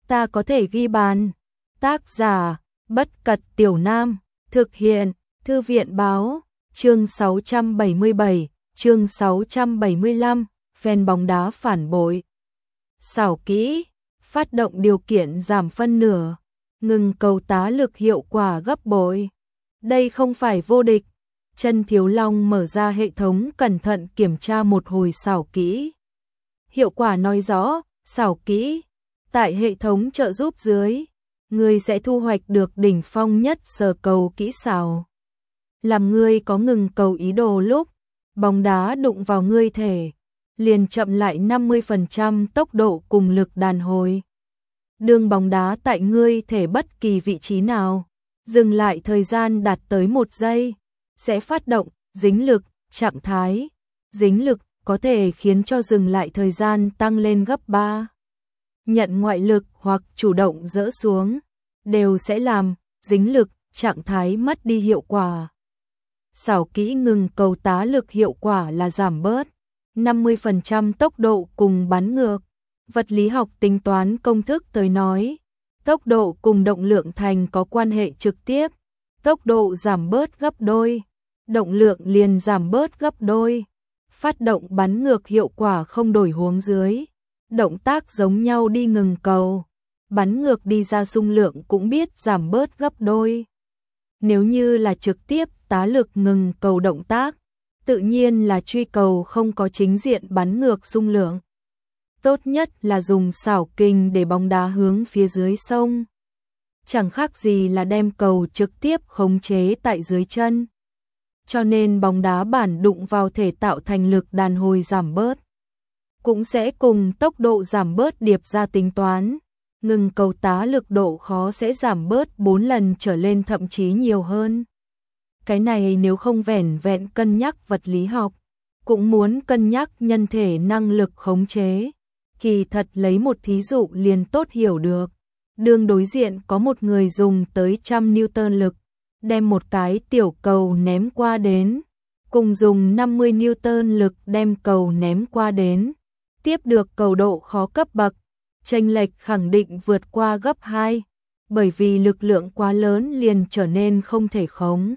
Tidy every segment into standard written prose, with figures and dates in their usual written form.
ta có thể ghi bàn. Tác giả, Bất Cật Tiểu Nam, thực hiện, Thư viện báo, chương 677, chương 675, fan bóng đá phản bội. Xảo kỹ, phát động điều kiện giảm phân nửa, ngừng cầu tá lực hiệu quả gấp bội. Đây không phải vô địch. Chân Thiếu Long mở ra hệ thống cẩn thận kiểm tra một hồi xảo kỹ. Hiệu quả nói rõ, xảo kỹ, tại hệ thống trợ giúp dưới, ngươi sẽ thu hoạch được đỉnh phong nhất sờ cầu kỹ xảo. Làm ngươi có ngừng cầu ý đồ lúc bóng đá đụng vào ngươi thể, liền chậm lại 50% tốc độ cùng lực đàn hồi. Đường bóng đá tại ngươi thể bất kỳ vị trí nào, dừng lại thời gian đạt tới 1 giây, sẽ phát động dính lực, trạng thái. Dính lực có thể khiến cho dừng lại thời gian tăng lên gấp 3. Nhận ngoại lực hoặc chủ động dỡ xuống, đều sẽ làm dính lực, trạng thái mất đi hiệu quả. Xảo kỹ ngừng cầu tá lực hiệu quả là giảm bớt 50% tốc độ cùng bắn ngược. Vật lý học tính toán công thức tới nói, tốc độ cùng động lượng thành có quan hệ trực tiếp. Tốc độ giảm bớt gấp đôi, động lượng liền giảm bớt gấp đôi. Phát động bắn ngược hiệu quả không đổi huống dưới, động tác giống nhau đi ngừng cầu, bắn ngược đi ra xung lượng cũng biết giảm bớt gấp đôi. Nếu như là trực tiếp tá lực ngừng cầu động tác, tự nhiên là truy cầu không có chính diện bắn ngược xung lượng. Tốt nhất là dùng xảo kình để bóng đá hướng phía dưới sông. Chẳng khác gì là đem cầu trực tiếp khống chế tại dưới chân. Cho nên bóng đá bản đụng vào thể tạo thành lực đàn hồi giảm bớt. Cũng sẽ cùng tốc độ giảm bớt điệp ra tính toán. Ngừng cầu tá lực độ khó sẽ giảm bớt 4 lần trở lên thậm chí nhiều hơn. Cái này nếu không vẻn vẹn cân nhắc vật lý học, cũng muốn cân nhắc nhân thể năng lực khống chế. Kỳ thật lấy một thí dụ liền tốt hiểu được. Đường đối diện có một người dùng tới 100 Newton lực, đem một cái tiểu cầu ném qua đến, cùng dùng 50 Newton lực đem cầu ném qua đến, tiếp được cầu độ khó cấp bậc, chênh lệch khẳng định vượt qua gấp 2, bởi vì lực lượng quá lớn liền trở nên không thể khống,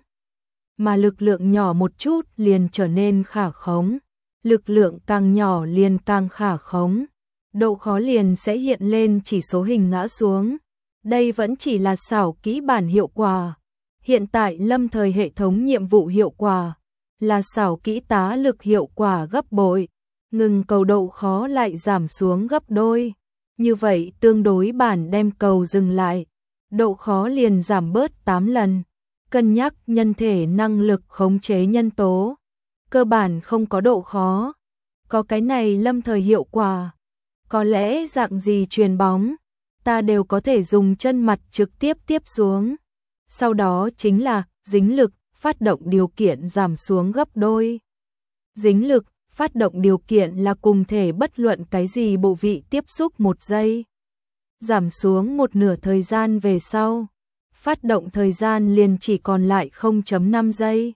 mà lực lượng nhỏ một chút liền trở nên khả khống, lực lượng càng nhỏ liền càng khả khống, độ khó liền sẽ hiện lên chỉ số hình ngã xuống. Đây vẫn chỉ là xảo kỹ bản hiệu quả. Hiện tại lâm thời hệ thống nhiệm vụ hiệu quả là xảo kỹ tá lực hiệu quả gấp bội, ngừng cầu độ khó lại giảm xuống gấp đôi. Như vậy tương đối bản đem cầu dừng lại, độ khó liền giảm bớt 8 lần. Cân nhắc nhân thể năng lực khống chế nhân tố, cơ bản không có độ khó. Có cái này lâm thời hiệu quả, có lẽ dạng gì chuyền bóng, ta đều có thể dùng chân mặt trực tiếp tiếp xuống. Sau đó chính là dính lực, phát động điều kiện giảm xuống gấp đôi. Dính lực, phát động điều kiện là cùng thể bất luận cái gì bộ vị tiếp xúc 1 giây. Giảm xuống 1/2 thời gian về sau, phát động thời gian liền chỉ còn lại 0.5 giây.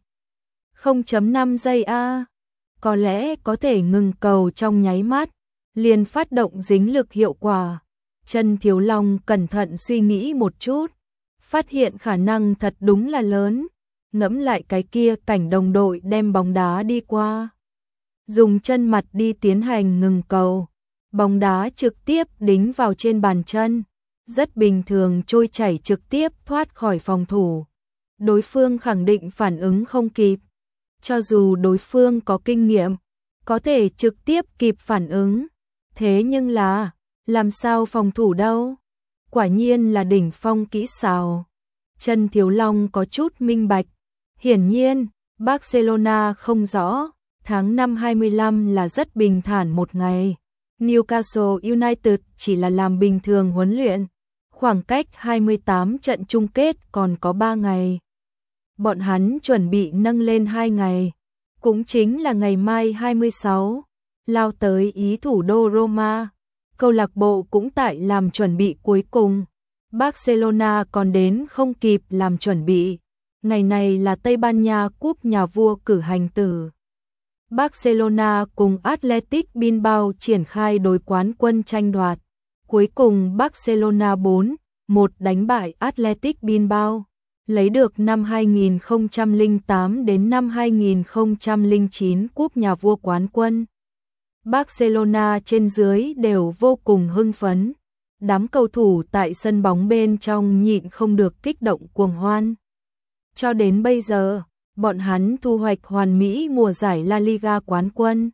0.5 giây a, có lẽ có thể ngừng cầu trong nháy mắt, liền phát động dính lực hiệu quả. Chân Thiếu Long cẩn thận suy nghĩ một chút, phát hiện khả năng thật đúng là lớn. Ngẫm lại cái kia cảnh đồng đội đem bóng đá đi qua, dùng chân mặt đi tiến hành ngừng cầu, bóng đá trực tiếp đính vào trên bàn chân, rất bình thường trôi chảy trực tiếp thoát khỏi phòng thủ. Đối phương khẳng định phản ứng không kịp, cho dù đối phương có kinh nghiệm, có thể trực tiếp kịp phản ứng, thế nhưng là làm sao phòng thủ đâu? Quả nhiên là đỉnh phong kỹ xảo. Chân Thiếu Long có chút minh bạch. Hiển nhiên, Barcelona không rõ, tháng 5 25 là rất bình thản một ngày. Newcastle United chỉ là làm bình thường huấn luyện. Khoảng cách 28 trận chung kết còn có 3 ngày. Bọn hắn chuẩn bị nâng lên 2 ngày. Cũng chính là ngày mai 26, lao tới ý thủ đô Roma. Câu lạc bộ cũng tại làm chuẩn bị cuối cùng. Barcelona còn đến không kịp làm chuẩn bị. Ngày này là Tây Ban Nha Cúp Nhà vua cử hành tử. Barcelona cùng Athletic Bilbao triển khai đối quán quân tranh đoạt. Cuối cùng Barcelona 4-1 đánh bại Athletic Bilbao, lấy được năm 2008 đến năm 2009 cúp nhà vua quán quân. Barcelona trên dưới đều vô cùng hưng phấn. Đám cầu thủ tại sân bóng bên trong nhịn không được kích động cuồng hoan. Cho đến bây giờ, bọn hắn thu hoạch hoàn mỹ mùa giải La Liga quán quân,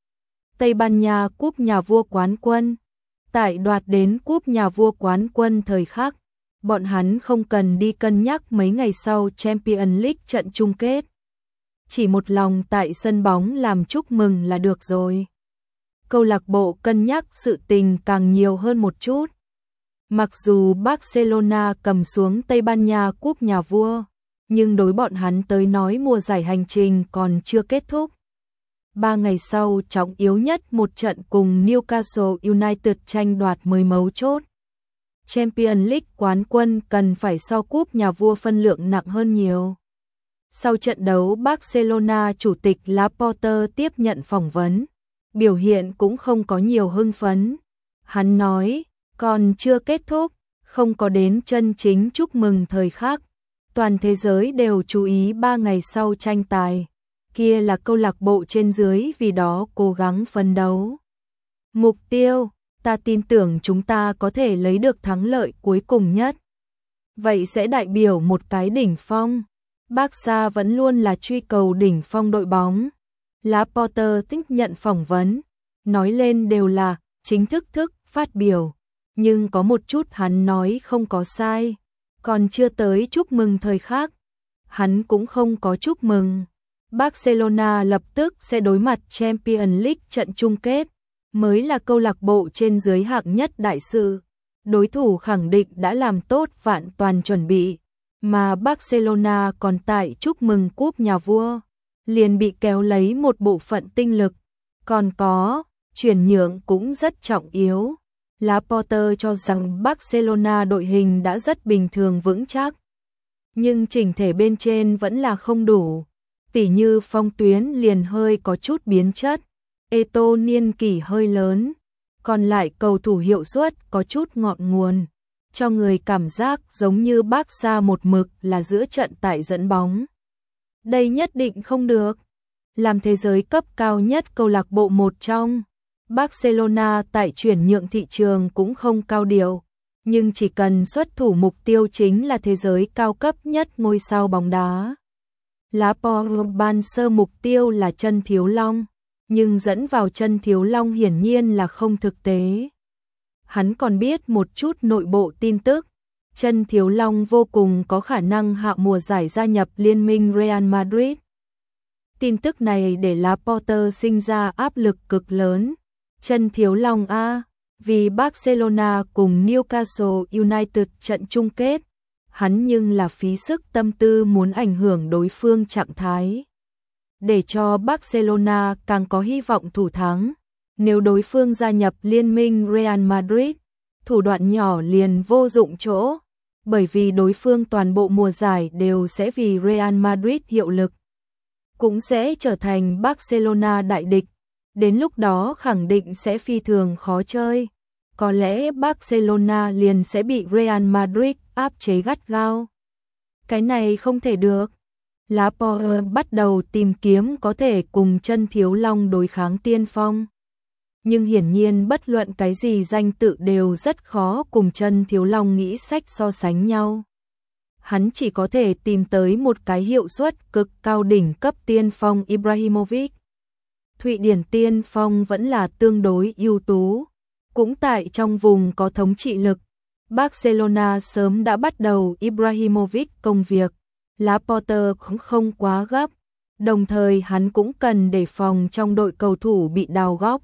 Tây Ban Nha cúp nhà vua quán quân. Tại đoạt đến cúp nhà vua quán quân thời khắc, bọn hắn không cần đi cân nhắc mấy ngày sau Champions League trận chung kết. Chỉ một lòng tại sân bóng làm chúc mừng là được rồi. Câu lạc bộ cân nhắc sự tình càng nhiều hơn một chút. Mặc dù Barcelona cầm xuống Tây Ban Nha cúp nhà vua, nhưng đối bọn hắn tới nói mùa giải hành trình còn chưa kết thúc. 3 ngày sau trọng yếu nhất một trận cùng Newcastle United tranh đoạt mới mấu chốt. Champions League quán quân cần phải so cúp nhà vua phân lượng nặng hơn nhiều. Sau trận đấu Barcelona chủ tịch Laporta tiếp nhận phỏng vấn, biểu hiện cũng không có nhiều hưng phấn. Hắn nói, còn chưa kết thúc, không có đến chân chính chúc mừng thời khắc. Toàn thế giới đều chú ý 3 ngày sau tranh tài. Kia là câu lạc bộ trên dưới vì đó cố gắng phấn đấu. Mục tiêu, ta tin tưởng chúng ta có thể lấy được thắng lợi cuối cùng nhất. Vậy sẽ đại biểu một cái đỉnh phong. Barca vẫn luôn là truy cầu đỉnh phong đội bóng. Laporta tích nhận phỏng vấn, nói lên đều là chính thức phát biểu. Nhưng có một chút hắn nói không có sai. Còn chưa tới chúc mừng thời khắc, hắn cũng không có chúc mừng. Barcelona lập tức sẽ đối mặt Champions League trận chung kết, mới là câu lạc bộ trên dưới hạng nhất đại sự. Đối thủ khẳng định đã làm tốt vạn toàn chuẩn bị, mà Barcelona còn tại chúc mừng cúp nhà vua, liền bị kéo lấy một bộ phận tinh lực. Còn có, chuyển nhượng cũng rất trọng yếu. Laporta cho rằng Barcelona đội hình đã rất bình thường vững chắc, nhưng chỉnh thể bên trên vẫn là không đủ. Tỉ như phong tuyến liền hơi có chút biến chất, Eto'o niên kỷ hơi lớn, còn lại cầu thủ hiệu suất có chút ngọn nguồn, cho người cảm giác giống như Barca một mực là giữa trận tại dẫn bóng. Đây nhất định không được. Làm thế giới cấp cao nhất câu lạc bộ một trong, Barcelona tại chuyển nhượng thị trường cũng không cao điệu, nhưng chỉ cần xuất thủ mục tiêu chính là thế giới cao cấp nhất ngôi sao bóng đá. Laporta ban sơ mục tiêu là chân thiếu long, nhưng dẫn vào chân thiếu long hiển nhiên là không thực tế. Hắn còn biết một chút nội bộ tin tức, chân thiếu long vô cùng có khả năng hạ mùa giải gia nhập liên minh Real Madrid. Tin tức này để Laporta sinh ra áp lực cực lớn. Chân thiếu long a, vì Barcelona cùng Newcastle United trận chung kết, hắn nhưng là phí sức tâm tư muốn ảnh hưởng đối phương trạng thái. Để cho Barcelona càng có hy vọng thủ thắng, nếu đối phương gia nhập liên minh Real Madrid, thủ đoạn nhỏ liền vô dụng chỗ, bởi vì đối phương toàn bộ mùa giải đều sẽ vì Real Madrid hiệu lực, cũng sẽ trở thành Barcelona đại địch. Đến lúc đó khẳng định sẽ phi thường khó chơi. Có lẽ Barcelona liền sẽ bị Real Madrid áp chế gắt gao. Cái này không thể được. Laporta bắt đầu tìm kiếm có thể cùng chân thiếu long đối kháng tiên phong. Nhưng hiển nhiên bất luận cái gì danh tự đều rất khó cùng chân thiếu long nghĩ sách so sánh nhau. Hắn chỉ có thể tìm tới một cái hiệu suất cực cao đỉnh cấp tiên phong Ibrahimovic. Thụy Điển tiên phong vẫn là tương đối ưu tú, cũng tại trong vùng có thống trị lực. Barcelona sớm đã bắt đầu Ibrahimovic công việc, Laporta cũng không quá gấp, đồng thời hắn cũng cần đề phòng trong đội cầu thủ bị đào góc.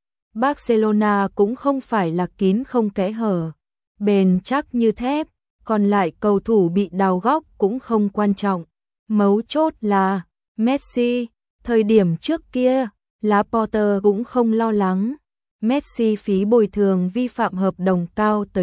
Barcelona cũng không phải là kín không kẽ hở, bền chắc như thép, còn lại cầu thủ bị đào góc cũng không quan trọng. Mấu chốt là Messi, thời điểm trước kia, Laporta cũng không lo lắng. Messi phí bồi thường vi phạm hợp đồng cao tới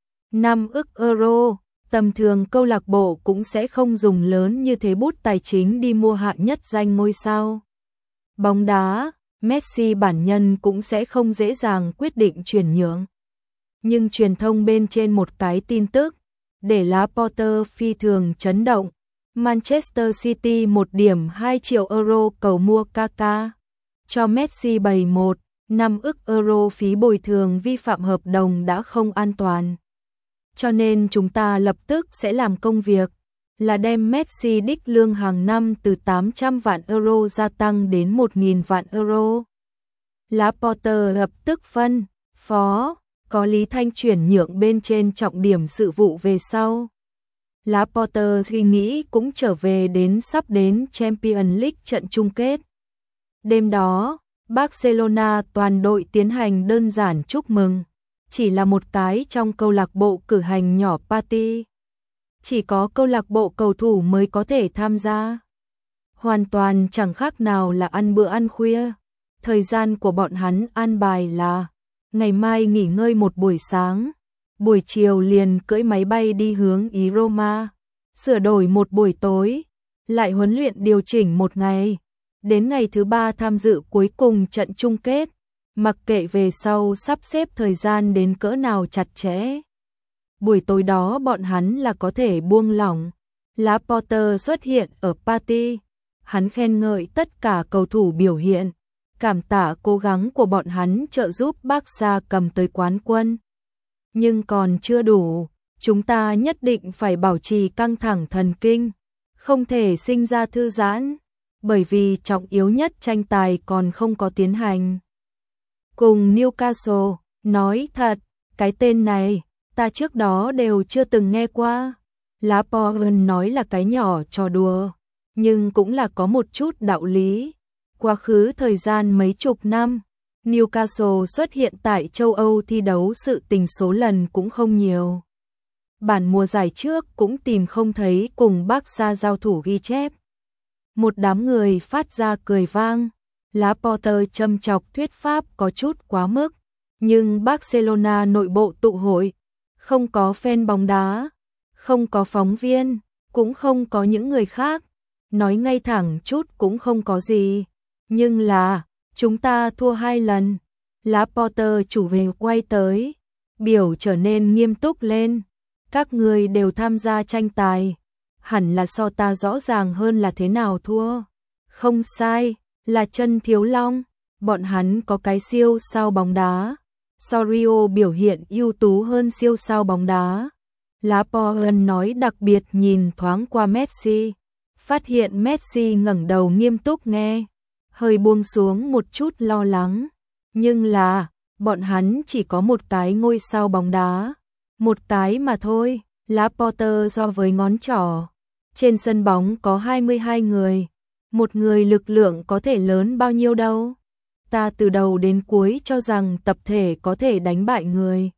1,5 ức euro, tầm thường câu lạc bộ cũng sẽ không dùng lớn như thế bút tài chính đi mua hạng nhất danh ngôi sao bóng đá. Messi bản nhân cũng sẽ không dễ dàng quyết định chuyển nhượng. Nhưng truyền thông bên trên một cái tin tức, để Laporte phi thường chấn động. Manchester City 1,2 triệu euro cầu mua Kaka, cho Messi 7,1 ức euro phí bồi thường vi phạm hợp đồng đã không an toàn. Cho nên chúng ta lập tức sẽ làm công việc là đem Messi đích lương hàng năm từ 800 vạn euro gia tăng đến 1.000 vạn euro. Laporte lập tức phân phó, có Lý Thanh chuyển nhượng bên trên trọng điểm sự vụ về sau. Laporte suy nghĩ cũng trở về đến sắp đến Champions League trận chung kết. Đêm đó, Barcelona toàn đội tiến hành đơn giản chúc mừng, chỉ là một cái trong câu lạc bộ cử hành nhỏ party. Chỉ có câu lạc bộ cầu thủ mới có thể tham gia. Hoàn toàn chẳng khác nào là ăn bữa ăn khuya. Thời gian của bọn hắn an bài là ngày mai nghỉ ngơi một buổi sáng, buổi chiều liền cưỡi máy bay đi hướng ý Roma, sửa đổi một buổi tối, lại huấn luyện điều chỉnh một ngày, đến ngày thứ 3 tham dự cuối cùng trận chung kết, mặc kệ về sau sắp xếp thời gian đến cỡ nào chặt chẽ. Buổi tối đó bọn hắn là có thể buông lỏng. Laporte xuất hiện ở party, hắn khen ngợi tất cả cầu thủ biểu hiện, cảm tạ cố gắng của bọn hắn trợ giúp Barca cầm tới quán quân. Nhưng còn chưa đủ, chúng ta nhất định phải bảo trì căng thẳng thần kinh, không thể sinh ra thư giãn, bởi vì trọng yếu nhất tranh tài còn không có tiến hành. Cùng Newcastle, nói thật, cái tên này, ta trước đó đều chưa từng nghe qua. Laporte nói là cái nhỏ trò đùa, nhưng cũng là có một chút đạo lý. Quá khứ thời gian mấy chục năm, Newcastle xuất hiện tại châu Âu thi đấu sự tình số lần cũng không nhiều. Bản mùa giải trước cũng tìm không thấy cùng Barca giao thủ ghi chép. Một đám người phát ra cười vang. Laporte châm chọc thuyết pháp có chút quá mức, nhưng Barcelona nội bộ tụ hội, không có fan bóng đá, không có phóng viên, cũng không có những người khác, nói ngay thẳng chút cũng không có gì. Nhưng là, chúng ta thua 2 lần. Laporte chủ về quay tới, biểu trở nên nghiêm túc lên. Các người đều tham gia tranh tài, hẳn là so ta rõ ràng hơn là thế nào thua. Không sai, là chân thiếu long, bọn hắn có cái siêu sao bóng đá. Sorio biểu hiện ưu tú hơn siêu sao bóng đá. Laporte nói đặc biệt nhìn thoáng qua Messi, phát hiện Messi ngẩng đầu nghiêm túc nghe, hơi buông xuống một chút lo lắng. Nhưng là, bọn hắn chỉ có một cái ngôi sao bóng đá, một cái mà thôi. Laporte so với ngón trỏ, trên sân bóng có 22 người, một người lực lượng có thể lớn bao nhiêu đâu. Ta từ đầu đến cuối cho rằng tập thể có thể đánh bại người.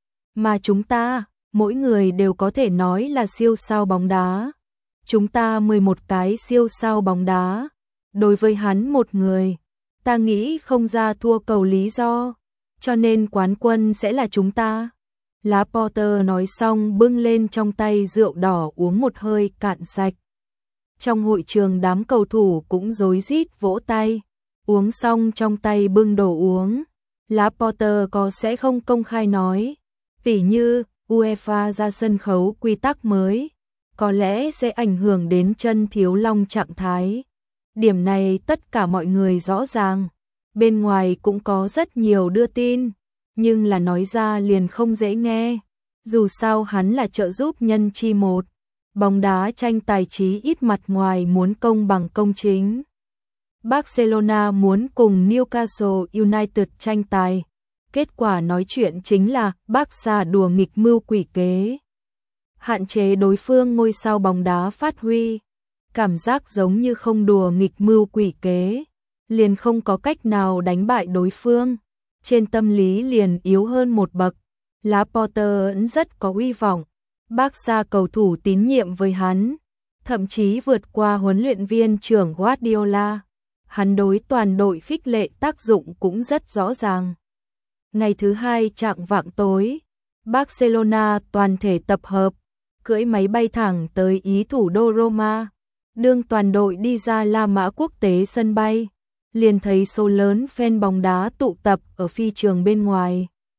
Mà chúng ta, mỗi người đều có thể nói là siêu sao bóng đá. Chúng ta 11 cái siêu sao bóng đá. Đối với hắn một người, ta nghĩ không ra thua cầu lý do. Cho nên quán quân sẽ là chúng ta. Laporte nói xong bưng lên trong tay rượu đỏ uống một hơi cạn sạch. Trong hội trường đám cầu thủ cũng rối rít vỗ tay. Uống xong trong tay bưng đồ uống, Laporte có sẽ không công khai nói, tỉ như UEFA ra sân khấu quy tắc mới, có lẽ sẽ ảnh hưởng đến chân thiếu long trạng thái. Điểm này tất cả mọi người rõ ràng, bên ngoài cũng có rất nhiều đưa tin, nhưng là nói ra liền không dễ nghe. Dù sao hắn là trợ giúp nhân chi một, bóng đá tranh tài chí ít mặt ngoài muốn công bằng công chính. Barcelona muốn cùng Newcastle United tranh tài. Kết quả nói chuyện chính là Barca đùa nghịch mưu quỷ kế. Hạn chế đối phương ngôi sao bóng đá phát huy. Cảm giác giống như không đùa nghịch mưu quỷ kế, liền không có cách nào đánh bại đối phương. Trên tâm lý liền yếu hơn một bậc. Laporte rất có uy vọng. Barca cầu thủ tín nhiệm với hắn, thậm chí vượt qua huấn luyện viên trưởng Guardiola. Hắn đối toàn đội khích lệ tác dụng cũng rất rõ ràng. Ngày thứ 2 chạng vạng tối, Barcelona toàn thể tập hợp, cưỡi máy bay thẳng tới ý thủ đô Roma. Đương toàn đội đi ra La Mã quốc tế sân bay, liền thấy số lớn fan bóng đá tụ tập ở phi trường bên ngoài.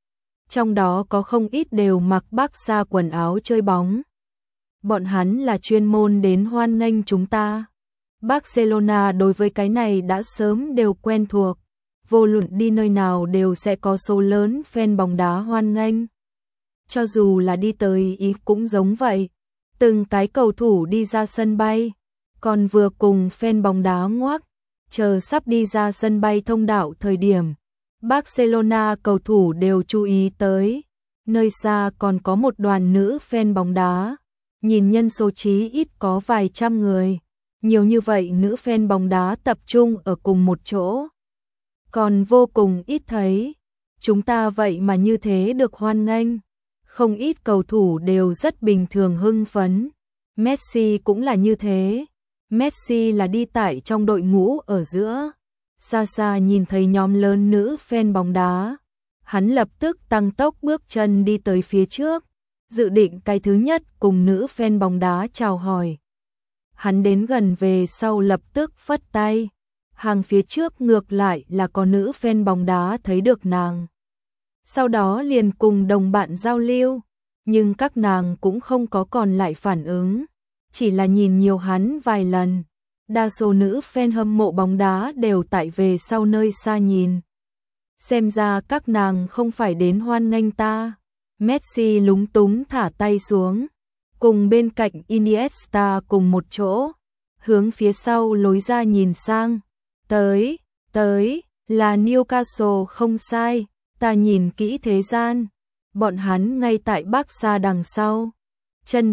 trong đó có không ít đều mặc Barca quần áo chơi bóng. Bọn hắn là chuyên môn đến hoan nghênh chúng ta. Barcelona đối với cái này đã sớm đều quen thuộc, vô luận đi nơi nào đều sẽ có số lớn fan bóng đá hoan nghênh. Cho dù là đi tới Ý cũng giống vậy, từng cái cầu thủ đi ra sân bay, còn vừa cùng fan bóng đá ngoác, chờ sắp đi ra sân bay thông đạo thời điểm, Barcelona cầu thủ đều chú ý tới, nơi xa còn có một đoàn nữ fan bóng đá, nhìn nhân số chí ít có vài trăm người, nhiều như vậy nữ fan bóng đá tập trung ở cùng một chỗ. Còn vô cùng ít thấy, chúng ta vậy mà như thế được hoan nghênh, không ít cầu thủ đều rất bình thường hưng phấn, Messi cũng là như thế, Messi là đi tại trong đội ngũ ở giữa. Xa xa nhìn thấy nhóm lớn nữ fan bóng đá, hắn lập tức tăng tốc bước chân đi tới phía trước, dự định cái thứ nhất cùng nữ fan bóng đá chào hỏi. Hắn đến gần về sau lập tức phất tay, hàng phía trước ngược lại là có nữ fan bóng đá thấy được nàng. Sau đó liền cùng đồng bạn giao lưu, nhưng các nàng cũng không có còn lại phản ứng, chỉ là nhìn nhiều hắn vài lần. Đa số nữ fan hâm mộ bóng đá đều tại về sau nơi xa nhìn. Xem ra các nàng không phải đến hoan nghênh ta. Messi lúng túng thả tay xuống, cùng bên cạnh Iniesta cùng một chỗ, hướng phía sau lối ra nhìn sang. Tới, là Newcastle không sai, ta nhìn kỹ thế gian. Bọn hắn ngay tại Barca đằng sau. Chân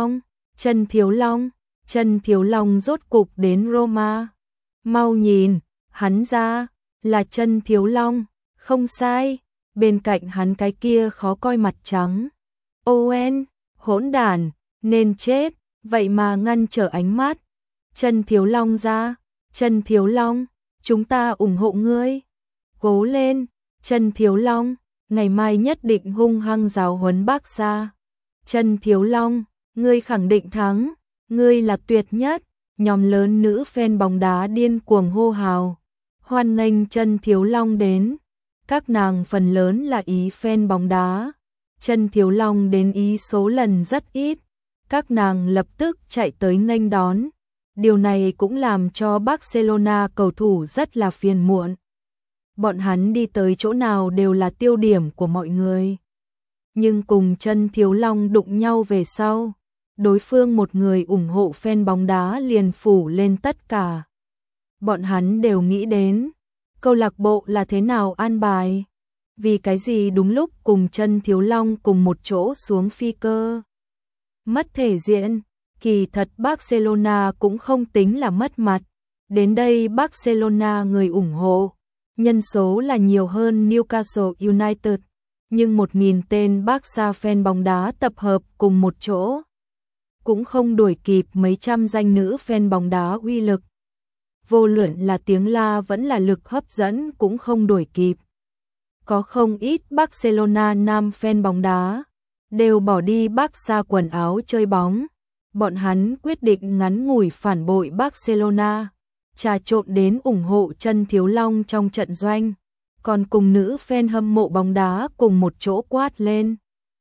Thiếu Long rốt cục đến Roma. Mau nhìn, hắn ra, là Chân Thiếu Long, không sai, bên cạnh hắn cái kia khó coi mặt trắng. Owen, hỗn đản, nên chết, vậy mà ngăn trở ánh mắt. Chân Thiếu Long ra, Chân Thiếu Long, chúng ta ủng hộ ngươi. Cố lên, Chân Thiếu Long, ngày mai nhất định hung hăng giáo huấn Barca. Chân Thiếu Long, ngươi khẳng định thắng. Ngươi là tuyệt nhất, nhóm lớn nữ fan bóng đá điên cuồng hô hào, hoan nghênh Chân Thiếu Long đến. Các nàng phần lớn là Ý fan bóng đá, Chân Thiếu Long đến Ý số lần rất ít, các nàng lập tức chạy tới nghênh đón. Điều này cũng làm cho Barcelona cầu thủ rất là phiền muộn. Bọn hắn đi tới chỗ nào đều là tiêu điểm của mọi người. Nhưng cùng Chân Thiếu Long đụng nhau về sau, đối phương một người ủng hộ fan bóng đá liền phủ lên tất cả. Bọn hắn đều nghĩ đến, câu lạc bộ là thế nào an bài, vì cái gì đúng lúc cùng Chân Thiếu Long cùng một chỗ xuống phi cơ. Mất thể diện, kỳ thật Barcelona cũng không tính là mất mặt. Đến đây Barcelona người ủng hộ, nhân số là nhiều hơn Newcastle United, nhưng 1.000 tên Barca fan bóng đá tập hợp cùng một chỗ cũng không đuổi kịp mấy trăm danh nữ fan bóng đá uy lực. Vô luận là tiếng la vẫn là lực hấp dẫn cũng không đuổi kịp. Có không ít Barcelona nam fan bóng đá đều bỏ đi Barca quần áo chơi bóng. Bọn hắn quyết định ngắn ngủi phản bội Barcelona, trà trộn đến ủng hộ Chân Thiếu Long trong trận doanh, còn cùng nữ fan hâm mộ bóng đá cùng một chỗ quát lên.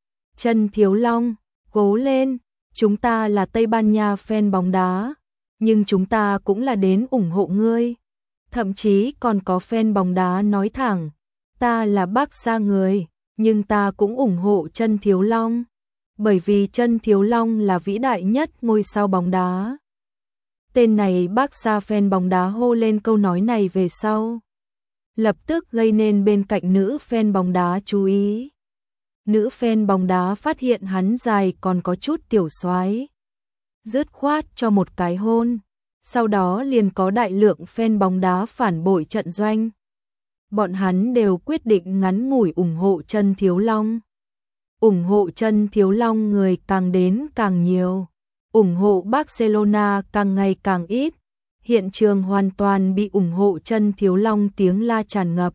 Chân Thiếu Long, cố lên! Chúng ta là Tây Ban Nha fan bóng đá, nhưng chúng ta cũng là đến ủng hộ ngươi. Thậm chí còn có fan bóng đá nói thẳng, ta là Barca người, nhưng ta cũng ủng hộ Chân Thiếu Long, bởi vì Chân Thiếu Long là vĩ đại nhất ngôi sao bóng đá. Tên này Barca fan bóng đá hô lên câu nói này về sau, lập tức gây nên bên cạnh nữ fan bóng đá chú ý. Nữ fan bóng đá phát hiện hắn dài còn có chút tiểu soái, dứt khoát cho một cái hôn, sau đó liền có đại lượng fan bóng đá phản bội trận doanh. Bọn hắn đều quyết định ngắn ngủi ủng hộ Chân Thiếu Long. Ủng hộ Chân Thiếu Long người càng đến càng nhiều, ủng hộ Barcelona càng ngày càng ít. Hiện trường hoàn toàn bị ủng hộ Chân Thiếu Long tiếng la tràn ngập.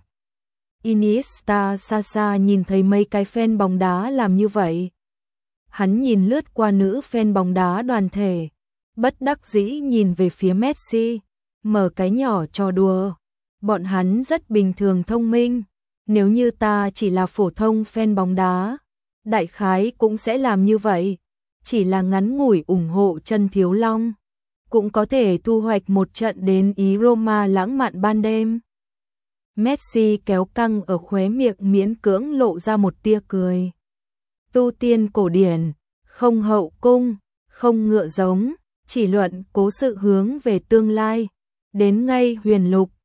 Iniesta xa xa nhìn thấy mấy cái fan bóng đá làm như vậy. Hắn nhìn lướt qua nữ fan bóng đá đoàn thể, bất đắc dĩ nhìn về phía Messi, mở cái nhỏ trò đùa. Bọn hắn rất bình thường thông minh, Nếu như ta chỉ là phổ thông fan bóng đá, đại khái cũng sẽ làm như vậy, chỉ là ngắn ngủi ủng hộ chân Thiếu Long, cũng có thể thu hoạch một trận đến ý Roma lãng mạn ban đêm. Messi kéo căng ở khóe miệng miễn cưỡng lộ ra một tia cười. Tu tiên cổ điển, không hậu cung, không ngựa giống, chỉ luận cố sự hướng về tương lai, đến ngay huyền lục,